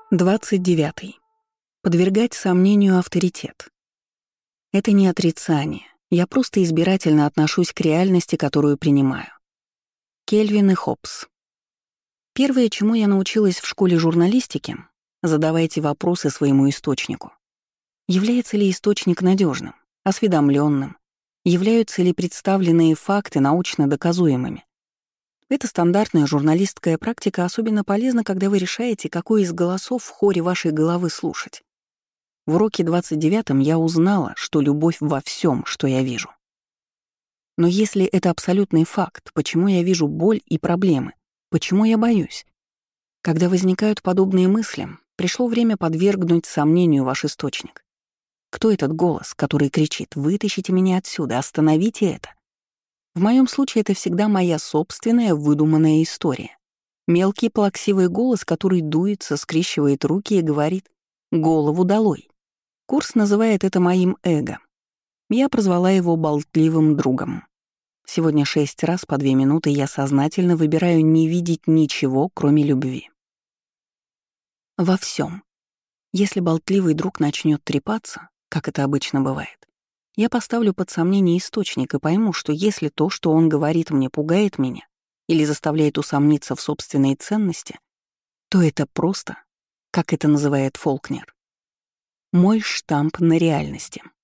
29. Подвергать сомнению авторитет. Это не отрицание. Я просто избирательно отношусь к реальности, которую принимаю. Кельвин и Хоббс. Первое, чему я научилась в школе журналистики — задавайте вопросы своему источнику. Является ли источник надежным, осведомленным? Являются ли представленные факты научно доказуемыми? Эта стандартная журналистская практика особенно полезна, когда вы решаете, какой из голосов в хоре вашей головы слушать. В уроке 29 я узнала, что любовь во всем, что я вижу. Но если это абсолютный факт, почему я вижу боль и проблемы? Почему я боюсь? Когда возникают подобные мысли, пришло время подвергнуть сомнению ваш источник. Кто этот голос, который кричит «Вытащите меня отсюда, остановите это»? В моем случае это всегда моя собственная выдуманная история. Мелкий плаксивый голос, который дуется, скрещивает руки и говорит «Голову долой». Курс называет это моим эго. Я прозвала его болтливым другом. Сегодня 6 раз по 2 минуты я сознательно выбираю не видеть ничего, кроме любви. Во всем. Если болтливый друг начнет трепаться, как это обычно бывает, я поставлю под сомнение источник и пойму, что если то, что он говорит мне, пугает меня или заставляет усомниться в собственной ценности, то это просто, как это называет Фолкнер, мой штамп на реальности.